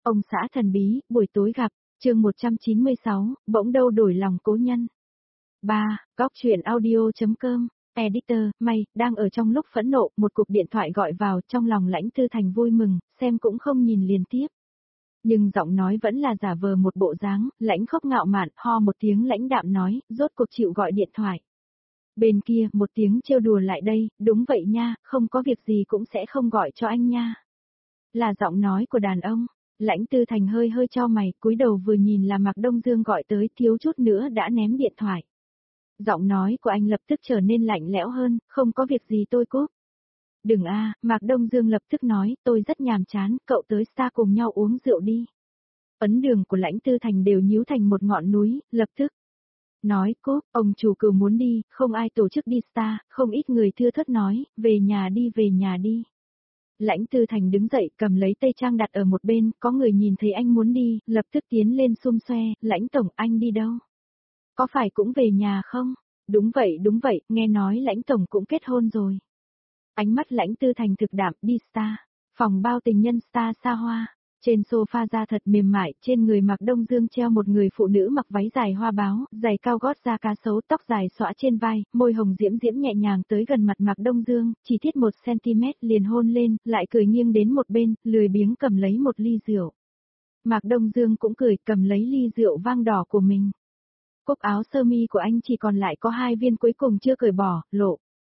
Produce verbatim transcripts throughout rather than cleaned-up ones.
Ông xã thần bí, buổi tối gặp, chương một trăm chín mươi sáu, bỗng đâu đổi lòng cố nhân. ba. Góc truyện audio.com, Editor, mày, đang ở trong lúc phẫn nộ, một cuộc điện thoại gọi vào, trong lòng Lãnh Tư Thành vui mừng, xem cũng không nhìn liền tiếp. Nhưng giọng nói vẫn là giả vờ một bộ dáng, Lãnh Khốc ngạo mạn, ho một tiếng lãnh đạm nói, rốt cuộc chịu gọi điện thoại. Bên kia, một tiếng trêu đùa lại đây, đúng vậy nha, không có việc gì cũng sẽ không gọi cho anh nha. Là giọng nói của đàn ông. Lãnh Tư Thành hơi hơi cho mày, cúi đầu vừa nhìn là Mạc Đông Dương gọi tới, thiếu chút nữa đã ném điện thoại. Giọng nói của anh lập tức trở nên lạnh lẽo hơn, không có việc gì tôi cúp. Đừng a, Mạc Đông Dương lập tức nói, tôi rất nhàm chán, cậu tới xa cùng nhau uống rượu đi. Ấn đường của Lãnh Tư Thành đều nhíu thành một ngọn núi, lập tức. Nói cúp, ông chủ cừu muốn đi, không ai tổ chức đi xa, không ít người thưa thớt nói, về nhà đi về nhà đi. Lãnh Tư Thành đứng dậy cầm lấy tây trang đặt ở một bên, có người nhìn thấy anh muốn đi, lập tức tiến lên xum xoe, Lãnh Tổng anh đi đâu? Có phải cũng về nhà không? Đúng vậy đúng vậy, nghe nói Lãnh Tổng cũng kết hôn rồi. Ánh mắt Lãnh Tư Thành thực đạm, đi spa, phòng bao tình nhân spa xa hoa. Trên sofa da thật mềm mại, trên người Mạc Đông Dương treo một người phụ nữ mặc váy dài hoa báo, giày cao gót da cá sấu, tóc dài xõa trên vai, môi hồng diễm diễm nhẹ nhàng tới gần mặt Mạc Đông Dương, chỉ thiết một xăng-ti-mét liền hôn lên, lại cười nghiêng đến một bên, lười biếng cầm lấy một ly rượu. Mạc Đông Dương cũng cười, cầm lấy ly rượu vang đỏ của mình. Cúc áo sơ mi của anh chỉ còn lại có hai viên cuối cùng chưa cởi bỏ, lộ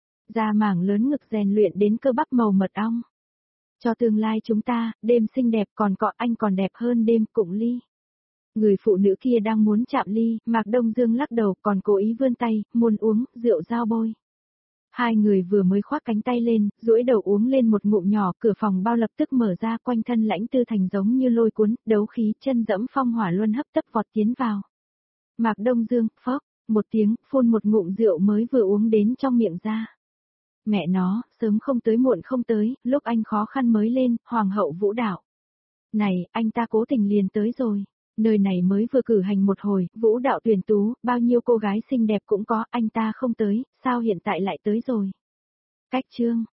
da mảng lớn ngực rèn luyện đến cơ bắp màu mật ong. Cho tương lai chúng ta, đêm xinh đẹp còn có anh còn đẹp hơn đêm cụng ly. Người phụ nữ kia đang muốn chạm ly, Mạc Đông Dương lắc đầu còn cố ý vươn tay, muốn uống, rượu dao bôi. Hai người vừa mới khoác cánh tay lên, duỗi đầu uống lên một ngụm nhỏ, cửa phòng bao lập tức mở ra, quanh thân Lãnh Tư Thành giống như lôi cuốn, đấu khí, chân dẫm phong hỏa luân hấp tấp vọt tiến vào. Mạc Đông Dương, phốc, một tiếng, phun một ngụm rượu mới vừa uống đến trong miệng ra. Mẹ nó, sớm không tới muộn không tới, lúc anh khó khăn mới lên, hoàng hậu vũ đạo. Này, anh ta cố tình liền tới rồi. Nơi này mới vừa cử hành một hồi, vũ đạo tuyển tú, bao nhiêu cô gái xinh đẹp cũng có, anh ta không tới, sao hiện tại lại tới rồi. Cách chương,